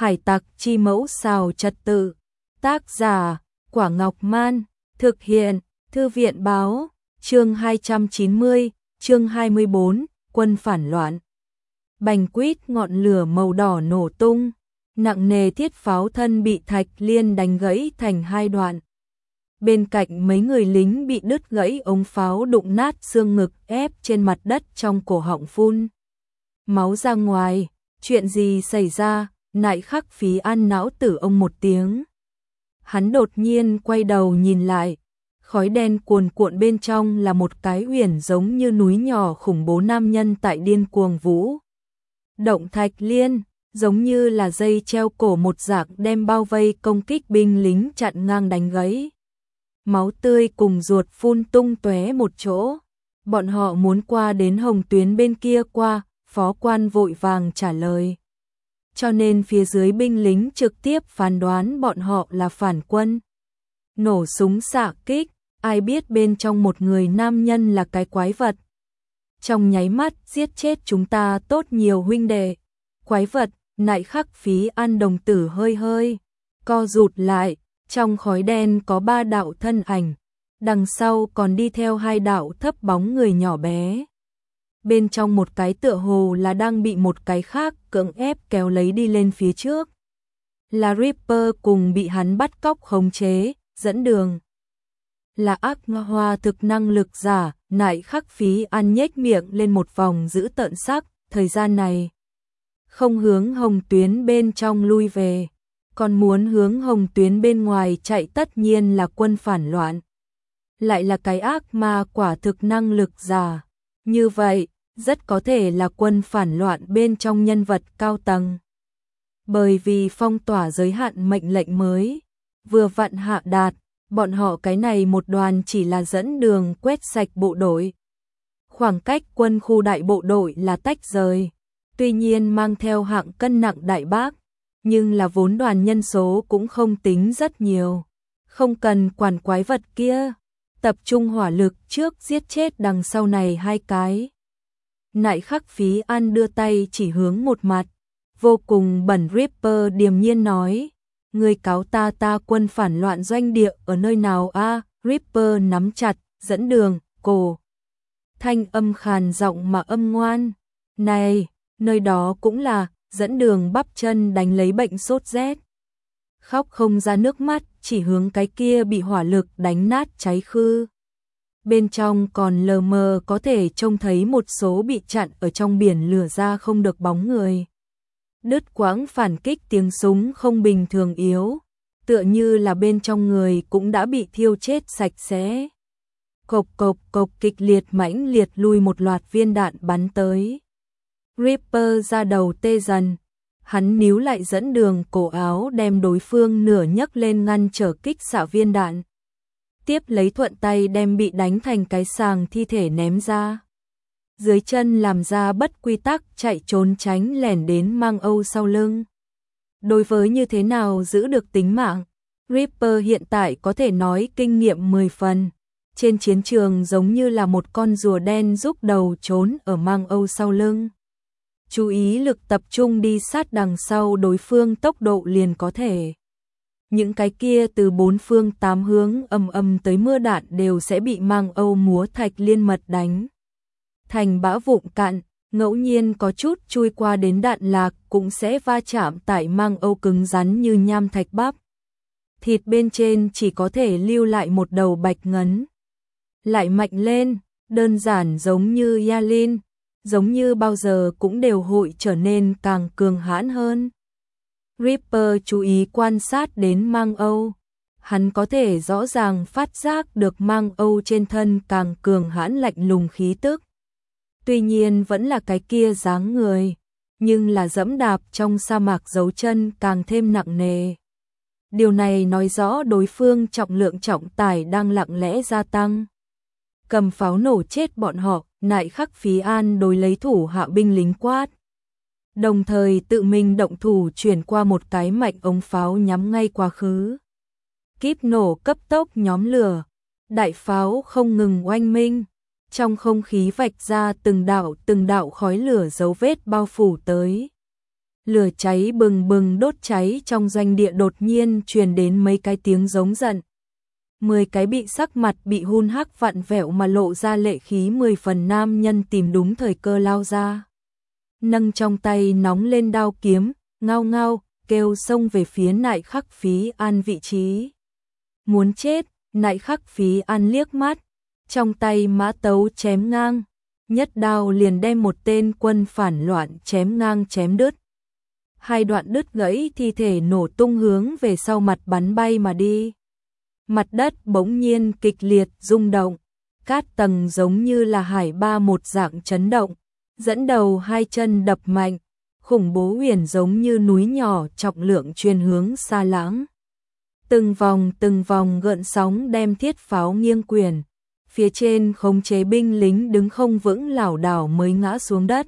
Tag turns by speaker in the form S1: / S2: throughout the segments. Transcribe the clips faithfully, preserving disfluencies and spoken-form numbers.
S1: Hải tặc chi mẫu xào trật tự. Tác giả, Quả Ngọc Man. Thực hiện, Thư viện báo. Chương hai trăm chín mươi, chương hai mươi bốn, quân phản loạn. Bành quýt ngọn lửa màu đỏ nổ tung. Nặng nề thiết pháo thân bị Thạch Liên đánh gãy thành hai đoạn. Bên cạnh mấy người lính bị đứt gãy ống pháo đụng nát xương ngực ép trên mặt đất trong cổ họng phun máu ra ngoài. Chuyện gì xảy ra? Nại Khắc Phí An não tử ông một tiếng. Hắn đột nhiên quay đầu nhìn lại. Khói đen cuồn cuộn bên trong là một cái uyển giống như núi nhỏ khủng bố nam nhân tại điên cuồng vũ động. Thạch Liên giống như là dây treo cổ một dạng đem bao vây công kích binh lính chặn ngang đánh gãy. Máu tươi cùng ruột phun tung tóe một chỗ. Bọn họ muốn qua đến hồng tuyến bên kia qua, phó quan vội vàng trả lời. Cho nên phía dưới binh lính trực tiếp phán đoán bọn họ là phản quân. Nổ súng xạ kích, ai biết bên trong một người nam nhân là cái quái vật. Trong nháy mắt giết chết chúng ta tốt nhiều huynh đệ. Quái vật, Nại Khắc Phí An đồng tử hơi hơi co rụt lại. Trong khói đen có ba đạo thân ảnh, đằng sau còn đi theo hai đạo thấp bóng người nhỏ bé. Bên trong một cái tựa hồ là đang bị một cái khác cưỡng ép kéo lấy đi lên phía trước. Là Ripper cùng bị hắn bắt cóc khống chế, dẫn đường. Là ác hoa thực năng lực giả. Nại Khắc Phí An nhếch miệng lên một vòng giữ tợn sắc. Thời gian này không hướng hồng tuyến bên trong lui về, còn muốn hướng hồng tuyến bên ngoài chạy, tất nhiên là quân phản loạn. Lại là cái ác ma quả thực năng lực giả. Như vậy, rất có thể là quân phản loạn bên trong nhân vật cao tầng. Bởi vì phong tỏa giới hạn mệnh lệnh mới vừa vặn hạ đạt, bọn họ cái này một đoàn chỉ là dẫn đường quét sạch bộ đội. Khoảng cách quân khu đại bộ đội là tách rời, tuy nhiên mang theo hạng cân nặng đại bác, nhưng là vốn đoàn nhân số cũng không tính rất nhiều. Không cần quản quái vật kia, tập trung hỏa lực trước giết chết đằng sau này hai cái. Nại Khắc Phí An đưa tay chỉ hướng một mặt, vô cùng bẩn. Ripper điềm nhiên nói, người cáo ta ta quân phản loạn doanh địa ở nơi nào a? À? Ripper nắm chặt, dẫn đường, cổ. Thanh âm khàn giọng mà âm ngoan. Này, nơi đó cũng là, dẫn đường bắp chân đánh lấy bệnh sốt rét. Khóc không ra nước mắt, chỉ hướng cái kia bị hỏa lực đánh nát cháy khư. Bên trong còn lờ mờ có thể trông thấy một số bị chặn ở trong biển lửa ra không được bóng người. Đứt quãng phản kích tiếng súng không bình thường yếu, tựa như là bên trong người cũng đã bị thiêu chết sạch sẽ. Cộc cộc cộc kịch liệt mãnh liệt lui một loạt viên đạn bắn tới. Ripper ra đầu tê dần, hắn níu lại dẫn đường cổ áo đem đối phương nửa nhấc lên ngăn trở kích xạ viên đạn. Tiếp lấy thuận tay đem bị đánh thành cái sàng thi thể ném ra. Dưới chân làm ra bất quy tắc chạy trốn tránh lẻn đến Mang Âu sau lưng. Đối với như thế nào giữ được tính mạng, Ripper hiện tại có thể nói kinh nghiệm mười phần. Trên chiến trường giống như là một con rùa đen rúc đầu trốn ở Mang Âu sau lưng. Chú ý lực tập trung đi sát đằng sau đối phương, tốc độ liền có thể. Những cái kia từ bốn phương tám hướng ầm ầm tới mưa đạn đều sẽ bị Mang Âu múa Thạch Liên mật đánh thành bã vụn cạn, ngẫu nhiên có chút chui qua đến đạn lạc cũng sẽ va chạm tại Mang Âu cứng rắn như nham thạch bắp. Thịt bên trên chỉ có thể lưu lại một đầu bạch ngấn. Lại mạnh lên, đơn giản giống như Yalin, giống như bao giờ cũng đều hội trở nên càng cường hãn hơn. Ripper chú ý quan sát đến Mang Âu, hắn có thể rõ ràng phát giác được Mang Âu trên thân càng cường hãn lạnh lùng khí tức. Tuy nhiên vẫn là cái kia dáng người, nhưng là dẫm đạp trong sa mạc dấu chân càng thêm nặng nề. Điều này nói rõ đối phương trọng lượng trọng tải đang lặng lẽ gia tăng. Cầm pháo nổ chết bọn họ, Nại Khắc Phí An đối lấy thủ hạ binh lính quát. Đồng thời tự mình động thủ chuyển qua một cái mạch ống pháo nhắm ngay quá khứ. Kíp nổ cấp tốc nhóm lửa, đại pháo không ngừng oanh minh. Trong không khí vạch ra từng đạo từng đạo khói lửa dấu vết bao phủ tới. Lửa cháy bừng bừng đốt cháy trong doanh địa, đột nhiên truyền đến mấy cái tiếng giống giận. Mười cái bị sắc mặt bị hun hắc vặn vẹo mà lộ ra lệ khí mười phần nam nhân tìm đúng thời cơ lao ra. Nâng trong tay nóng lên đao kiếm, ngao ngao, kêu xông về phía Nại Khắc Phí An vị trí. Muốn chết, Nại Khắc Phí An liếc mắt, trong tay mã tấu chém ngang, nhất đao liền đem một tên quân phản loạn chém ngang chém đứt. Hai đoạn đứt gãy thi thể nổ tung hướng về sau mặt bắn bay mà đi. Mặt đất bỗng nhiên kịch liệt rung động, cát tầng giống như là hải ba một dạng chấn động, dẫn đầu hai chân đập mạnh, khủng bố huyền giống như núi nhỏ trọng lượng truyền hướng xa lãng. Từng vòng từng vòng gợn sóng đem thiết pháo nghiêng quyền, phía trên khống chế binh lính đứng không vững lảo đảo mới ngã xuống đất.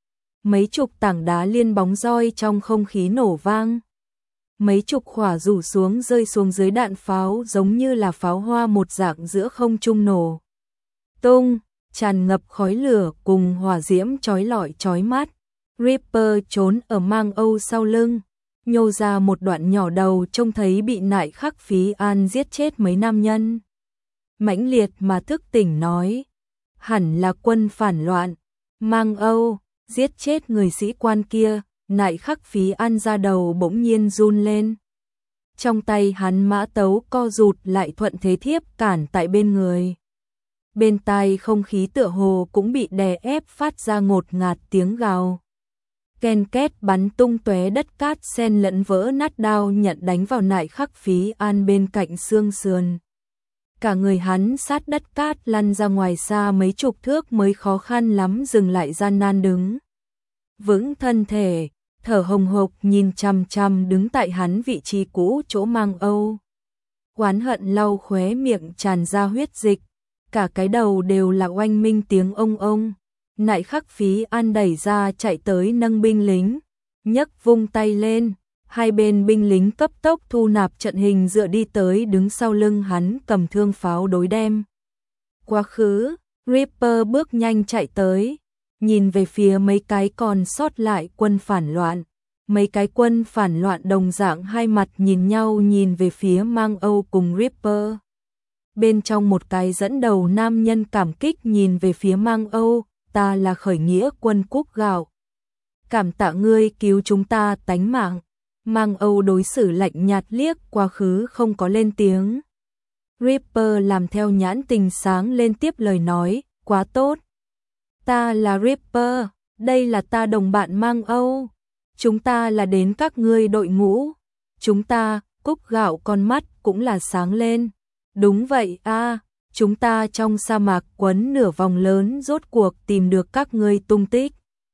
S1: Mấy chục tảng đá liên bóng roi trong không khí nổ vang. Mấy chục quả rủ xuống rơi xuống dưới đạn pháo giống như là pháo hoa một dạng giữa không trung nổ tung, tràn ngập khói lửa cùng hỏa diễm chói lọi chói mắt. Reaper trốn ở mang âu sau lưng, nhô ra một đoạn nhỏ đầu trông thấy bị Nại Khắc Phí An giết chết mấy nam nhân. Mãnh liệt mà thức tỉnh nói, hẳn là quân phản loạn, mang âu, giết chết người sĩ quan kia. Nại Khắc Phí An ra đầu bỗng nhiên run lên. Trong tay hắn mã tấu co rụt lại thuận thế thiếp cản tại bên người. Bên tai không khí tựa hồ cũng bị đè ép phát ra ngột ngạt tiếng gào. Ken két bắn tung tóe đất cát xen lẫn vỡ nát, đao nhận đánh vào Nại Khắc Phí An bên cạnh xương sườn. Cả người hắn sát đất cát lăn ra ngoài xa mấy chục thước mới khó khăn lắm dừng lại, gian nan đứng vững thân thể, thở hồng hộc nhìn chằm chằm đứng tại hắn vị trí cũ chỗ mang âu. Oán hận lau khóe miệng tràn ra huyết dịch, cả cái đầu đều là oanh minh tiếng ông ông. Nại Khắc Phí An đẩy ra chạy tới nâng binh lính, nhấc vung tay lên, hai bên binh lính cấp tốc thu nạp trận hình dựa đi tới đứng sau lưng hắn cầm thương pháo đối đem. Quá khứ, Reaper bước nhanh chạy tới, nhìn về phía mấy cái còn sót lại quân phản loạn. Mấy cái quân phản loạn đồng dạng hai mặt nhìn nhau nhìn về phía mang âu cùng Reaper. Bên trong một cái dẫn đầu nam nhân cảm kích nhìn về phía mang âu, ta là khởi nghĩa quân Quốc Gạo. Cảm tạ ngươi cứu chúng ta tánh mạng. Mang âu đối xử lạnh nhạt liếc quá khứ không có lên tiếng. Reaper làm theo nhãn tình sáng lên tiếp lời nói, quá tốt. Ta là Reaper, đây là ta đồng bạn mang âu. Chúng ta là đến các ngươi đội ngũ. Chúng ta, Cúc Gạo con mắt cũng là sáng lên. Đúng vậy a, à, chúng ta trong sa mạc quấn nửa vòng lớn rốt cuộc tìm được các ngươi tung tích.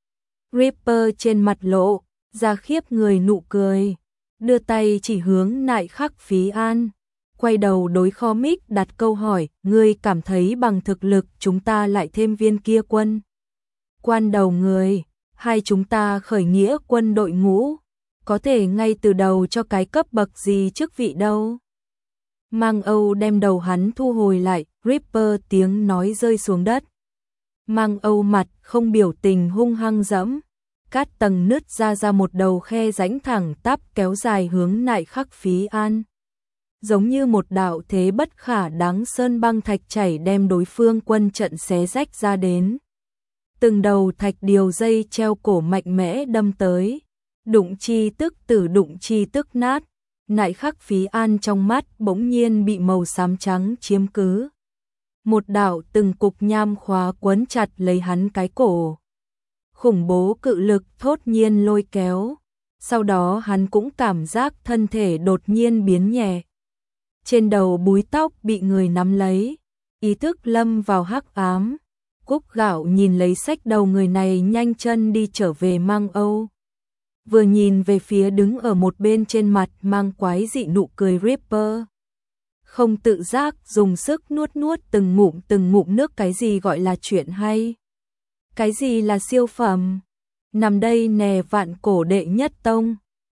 S1: Reaper trên mặt lộ ra khiếp người nụ cười, đưa tay chỉ hướng Nại Khắc Phí An, quay đầu đối Comic đặt câu hỏi, ngươi cảm thấy bằng thực lực chúng ta lại thêm viên kia quân quan đầu người, hay chúng ta khởi nghĩa quân đội ngũ, có thể ngay từ đầu cho cái cấp bậc gì chức vị đâu. Mang âu đem đầu hắn thu hồi lại, Reaper tiếng nói rơi xuống đất. Mang âu mặt không biểu tình hung hăng dẫm, cát tầng nứt ra ra một đầu khe rãnh thẳng tắp kéo dài hướng Nại Khắc Phí An. Giống như một đạo thế bất khả đáng sơn băng thạch chảy đem đối phương quân trận xé rách ra đến. Từng đầu thạch điều dây treo cổ mạnh mẽ đâm tới, đụng chi tức tử đụng chi tức nát. Nại Khắc Phí An trong mắt bỗng nhiên bị màu xám trắng chiếm cứ. Một đạo từng cục nham khóa quấn chặt lấy hắn cái cổ. Khủng bố cự lực thốt nhiên lôi kéo. Sau đó hắn cũng cảm giác thân thể đột nhiên biến nhẹ. Trên đầu búi tóc bị người nắm lấy. Ý thức lâm vào hắc ám. Cúc Gạo nhìn lấy xách đầu người này nhanh chân đi trở về mang âu. Vừa nhìn về phía đứng ở một bên trên mặt mang quái dị nụ cười Reaper. Không tự giác dùng sức nuốt nuốt từng ngụm từng ngụm nước. Cái gì gọi là chuyện hay? Cái gì là siêu phẩm? Nằm đây nè vạn cổ đệ nhất tông.